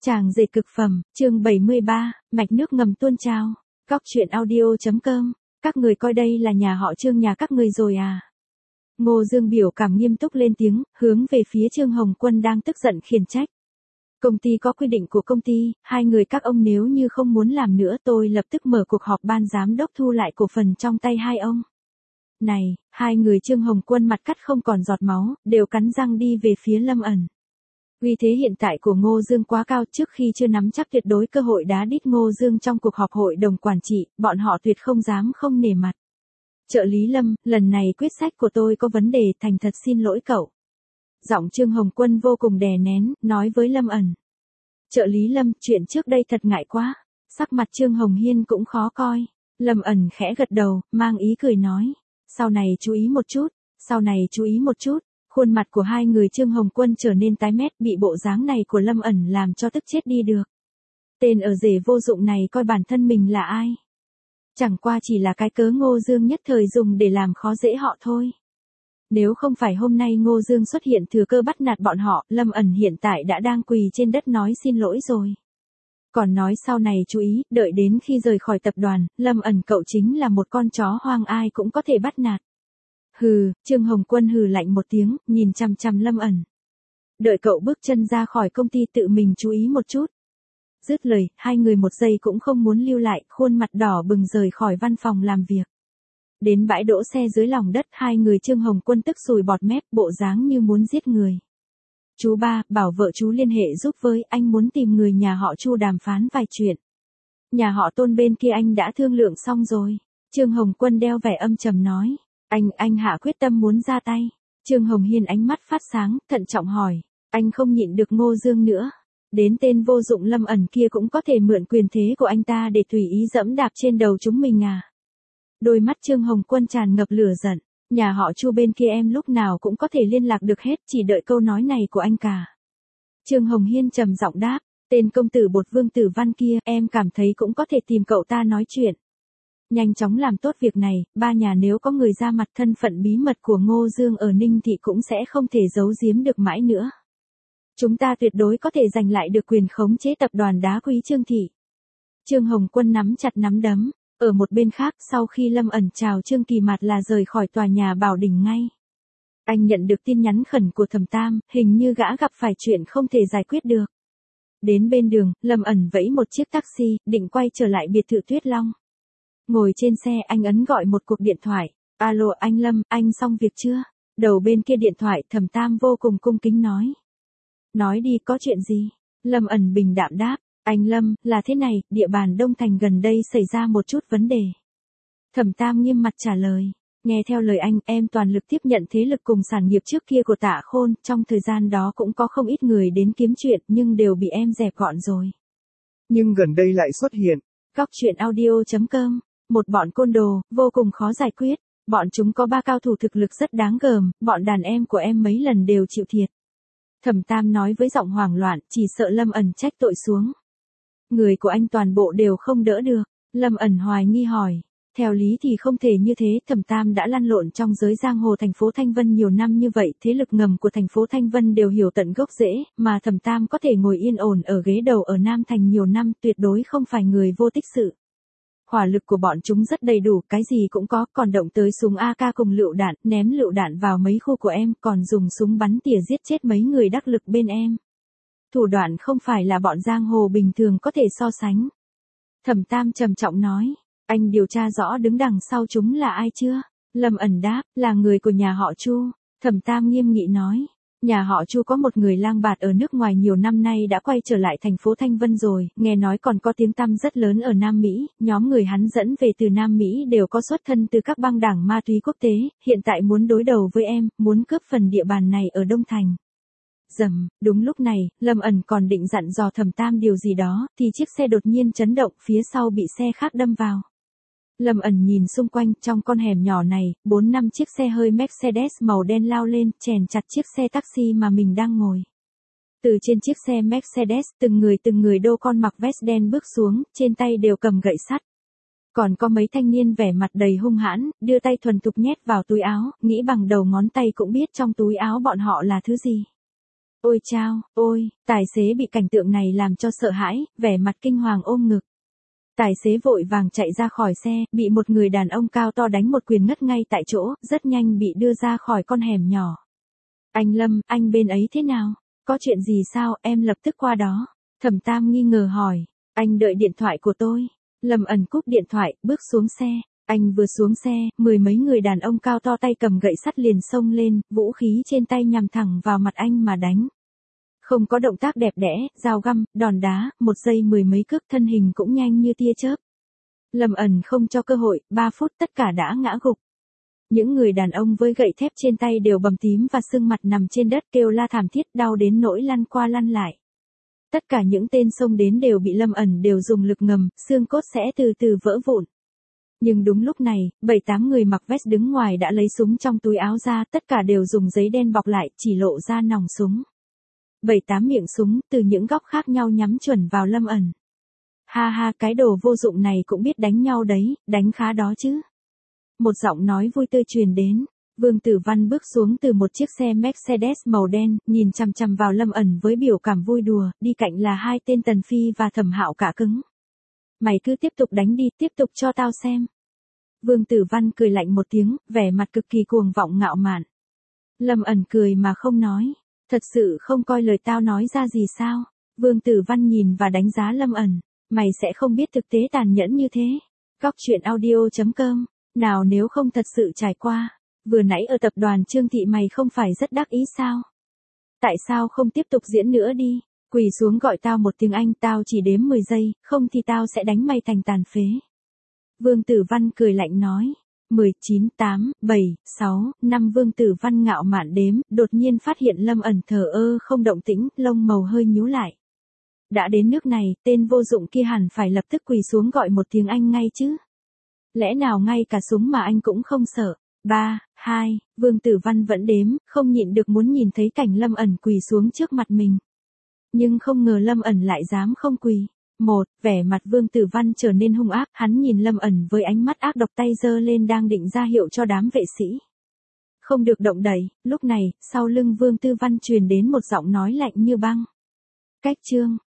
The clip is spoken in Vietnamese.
Chàng dệt cực phẩm, chương 73, mạch nước ngầm tuôn trào. Góc truyện audio.com, các người coi đây là nhà họ Trương nhà các người rồi à? Ngô Dương biểu cảm nghiêm túc lên tiếng, hướng về phía Trương Hồng Quân đang tức giận khiển trách. Công ty có quy định của công ty, hai người các ông nếu như không muốn làm nữa tôi lập tức mở cuộc họp ban giám đốc thu lại cổ phần trong tay hai ông. Này, hai người Trương Hồng Quân mặt cắt không còn giọt máu, đều cắn răng đi về phía Lâm ẩn. Uy thế hiện tại của Ngô Dương quá cao, trước khi chưa nắm chắc tuyệt đối cơ hội đá đít Ngô Dương trong cuộc họp hội đồng quản trị, bọn họ tuyệt không dám không nể mặt. Trợ lý Lâm, lần này quyết sách của tôi có vấn đề, thành thật xin lỗi cậu. Giọng Trương Hồng Quân vô cùng đè nén, nói với Lâm ẩn. Trợ lý Lâm, chuyện trước đây thật ngại quá. Sắc mặt Trương Hồng Hiên cũng khó coi. Lâm ẩn khẽ gật đầu, mang ý cười nói. Sau này chú ý một chút, sau này chú ý một chút. Khuôn mặt của hai người Trương Hồng Quân trở nên tái mét, bị bộ dáng này của Lâm ẩn làm cho tức chết đi được. Tên ở rể vô dụng này coi bản thân mình là ai? Chẳng qua chỉ là cái cớ Ngô Dương nhất thời dùng để làm khó dễ họ thôi. Nếu không phải hôm nay Ngô Dương xuất hiện thừa cơ bắt nạt bọn họ, Lâm ẩn hiện tại đã đang quỳ trên đất nói xin lỗi rồi. Còn nói sau này chú ý, đợi đến khi rời khỏi tập đoàn, Lâm ẩn cậu chính là một con chó hoang ai cũng có thể bắt nạt. Hừ, Trương Hồng Quân hừ lạnh một tiếng, nhìn chằm chằm Lâm ẩn. Đợi cậu bước chân ra khỏi công ty tự mình chú ý một chút. Dứt lời, hai người một giây cũng không muốn lưu lại, khuôn mặt đỏ bừng rời khỏi văn phòng làm việc. Đến bãi đỗ xe dưới lòng đất, hai người Trương Hồng Quân tức sùi bọt mép, bộ dáng như muốn giết người. Chú ba, bảo vợ chú liên hệ giúp với, anh muốn tìm người nhà họ Chu đàm phán vài chuyện. Nhà họ Tôn bên kia anh đã thương lượng xong rồi. Trương Hồng Quân đeo vẻ âm trầm nói. Anh hạ quyết tâm muốn ra tay. Trương Hồng Hiên ánh mắt phát sáng, thận trọng hỏi. Anh không nhịn được Ngô Dương nữa. Đến tên vô dụng Lâm ẩn kia cũng có thể mượn quyền thế của anh ta để tùy ý dẫm đạp trên đầu chúng mình à? Đôi mắt Trương Hồng Quân tràn ngập lửa giận. Nhà họ Chu bên kia em lúc nào cũng có thể liên lạc được hết, chỉ đợi câu nói này của anh cả. Trương Hồng Hiên trầm giọng đáp. Tên công tử bột Vương Tử Văn kia, em cảm thấy cũng có thể tìm cậu ta nói chuyện. Nhanh chóng làm tốt việc này, ba nhà nếu có người ra mặt, thân phận bí mật của Ngô Dương ở Ninh Thị cũng sẽ không thể giấu giếm được mãi nữa. Chúng ta tuyệt đối có thể giành lại được quyền khống chế tập đoàn đá quý Trương Thị. Trương Hồng Quân nắm chặt nắm đấm. Ở một bên khác, sau khi Lâm ẩn chào Trương Kỳ Mạt là rời khỏi tòa nhà Bảo Đình ngay. Anh nhận được tin nhắn khẩn của Thẩm Tam, hình như gã gặp phải chuyện không thể giải quyết được. Đến bên đường, Lâm ẩn vẫy một chiếc taxi, định quay trở lại biệt thự Tuyết Long. Ngồi trên xe, anh ấn gọi một cuộc điện thoại. Alo anh Lâm, anh xong việc chưa? Đầu bên kia điện thoại, Thẩm Tam vô cùng cung kính nói. Nói đi, có chuyện gì? Lâm ẩn bình đạm đáp. Anh Lâm, là thế này, địa bàn Đông Thành gần đây xảy ra một chút vấn đề. Thẩm Tam nghiêm mặt trả lời. Nghe theo lời anh, em toàn lực tiếp nhận thế lực cùng sản nghiệp trước kia của Tạ Khôn, trong thời gian đó cũng có không ít người đến kiếm chuyện nhưng đều bị em dẹp gọn rồi. Nhưng gần đây lại xuất hiện. Góc truyện audio.com, một bọn côn đồ, vô cùng khó giải quyết. Bọn chúng có 3 cao thủ thực lực rất đáng gờm, bọn đàn em của em mấy lần đều chịu thiệt. Thẩm Tam nói với giọng hoảng loạn, chỉ sợ Lâm ẩn trách tội xuống. Người của anh toàn bộ đều không đỡ được. Lâm ẩn hoài nghi hỏi. Theo lý thì không thể như thế, Thẩm Tam đã lăn lộn trong giới giang hồ thành phố Thanh Vân nhiều năm như vậy, thế lực ngầm của thành phố Thanh Vân đều hiểu tận gốc rễ, mà Thẩm Tam có thể ngồi yên ổn ở ghế đầu ở Nam Thành nhiều năm, tuyệt đối không phải người vô tích sự. Hỏa lực của bọn chúng rất đầy đủ, cái gì cũng có, còn động tới súng AK cùng lựu đạn, ném lựu đạn vào mấy khu của em, còn dùng súng bắn tỉa giết chết mấy người đắc lực bên em. Thủ đoạn không phải là bọn giang hồ bình thường có thể so sánh. Thẩm Tam trầm trọng nói, anh điều tra rõ đứng đằng sau chúng là ai chưa? Lâm ẩn đáp, là người của nhà họ Chu. Thẩm Tam nghiêm nghị nói, nhà họ Chu có một người lang bạt ở nước ngoài nhiều năm nay đã quay trở lại thành phố Thanh Vân rồi, nghe nói còn có tiếng tăm rất lớn ở Nam Mỹ, nhóm người hắn dẫn về từ Nam Mỹ đều có xuất thân từ các băng đảng ma túy quốc tế, hiện tại muốn đối đầu với em, muốn cướp phần địa bàn này ở Đông Thành. Dầm, đúng lúc này, Lâm ẩn còn định dặn dò Thẩm Tam điều gì đó, thì chiếc xe đột nhiên chấn động, phía sau bị xe khác đâm vào. Lâm ẩn nhìn xung quanh, trong con hẻm nhỏ này, 4-5 chiếc xe hơi Mercedes màu đen lao lên, chèn chặt chiếc xe taxi mà mình đang ngồi. Từ trên chiếc xe Mercedes, từng người đô con mặc vest đen bước xuống, trên tay đều cầm gậy sắt. Còn có mấy thanh niên vẻ mặt đầy hung hãn, đưa tay thuần thục nhét vào túi áo, nghĩ bằng đầu ngón tay cũng biết trong túi áo bọn họ là thứ gì. Ôi chao, ôi, tài xế bị cảnh tượng này làm cho sợ hãi, vẻ mặt kinh hoàng ôm ngực. Tài xế vội vàng chạy ra khỏi xe, bị một người đàn ông cao to đánh một quyền ngất ngay tại chỗ, rất nhanh bị đưa ra khỏi con hẻm nhỏ. Anh Lâm, anh bên ấy thế nào? Có chuyện gì sao, em lập tức qua đó. Thẩm Tam nghi ngờ hỏi. Anh đợi điện thoại của tôi. Lâm Ẩn cúp điện thoại, bước xuống xe. Anh vừa xuống xe, mười mấy người đàn ông cao to tay cầm gậy sắt liền xông lên, vũ khí trên tay nhằm thẳng vào mặt anh mà đánh. Không có động tác đẹp đẽ, dao găm, đòn đá, một giây mười mấy cước, thân hình cũng nhanh như tia chớp. Lâm Ẩn không cho cơ hội, 3 phút tất cả đã ngã gục. Những người đàn ông với gậy thép trên tay đều bầm tím và sưng mặt nằm trên đất kêu la thảm thiết, đau đến nỗi lăn qua lăn lại. Tất cả những tên xông đến đều bị Lâm Ẩn đều dùng lực ngầm, xương cốt sẽ từ từ vỡ vụn. Nhưng đúng lúc này, 7-8 người mặc vest đứng ngoài đã lấy súng trong túi áo ra, tất cả đều dùng giấy đen bọc lại, chỉ lộ ra nòng súng. 7-8 miệng súng từ những góc khác nhau nhắm chuẩn vào Lâm Ẩn. Ha ha, cái đồ vô dụng này cũng biết đánh nhau đấy, đánh khá đó chứ. Một giọng nói vui tươi truyền đến. Vương Tử Văn bước xuống từ một chiếc xe Mercedes màu đen, nhìn chằm chằm vào Lâm Ẩn với biểu cảm vui đùa, đi cạnh là 2 tên Tần Phi và Thẩm Hạo cả cứng. Mày cứ tiếp tục đánh đi, tiếp tục cho tao xem. Vương Tử Văn cười lạnh một tiếng, vẻ mặt cực kỳ cuồng vọng ngạo mạn. Lâm Ẩn cười mà không nói. Thật sự không coi lời tao nói ra gì sao? Vương Tử Văn nhìn và đánh giá Lâm Ẩn. Mày sẽ không biết thực tế tàn nhẫn như thế. Góc truyện audio.com. Nào nếu không thật sự trải qua. Vừa nãy ở tập đoàn Trương Thị mày không phải rất đắc ý sao? Tại sao không tiếp tục diễn nữa đi? Quỳ xuống gọi tao một tiếng Anh, tao chỉ đếm 10 giây, không thì tao sẽ đánh mày thành tàn phế. Vương Tử Văn cười lạnh nói. 10, 9, 8, 7, 6, 5 Vương Tử Văn ngạo mạn đếm, đột nhiên phát hiện Lâm Ẩn thờ ơ không động tĩnh, lông màu hơi nhíu lại. Đã đến nước này, tên vô dụng kia hẳn phải lập tức quỳ xuống gọi một tiếng Anh ngay chứ. Lẽ nào ngay cả súng mà anh cũng không sợ? 3, 2, Vương Tử Văn vẫn đếm, không nhịn được muốn nhìn thấy cảnh Lâm Ẩn quỳ xuống trước mặt mình. Nhưng không ngờ Lâm Ẩn lại dám không quỳ. 1, vẻ mặt Vương Tử Văn trở nên hung ác, hắn nhìn Lâm Ẩn với ánh mắt ác độc, tay giơ lên đang định ra hiệu cho đám vệ sĩ. Không được động đậy, lúc này, sau lưng Vương Tử Văn truyền đến một giọng nói lạnh như băng. Cách chương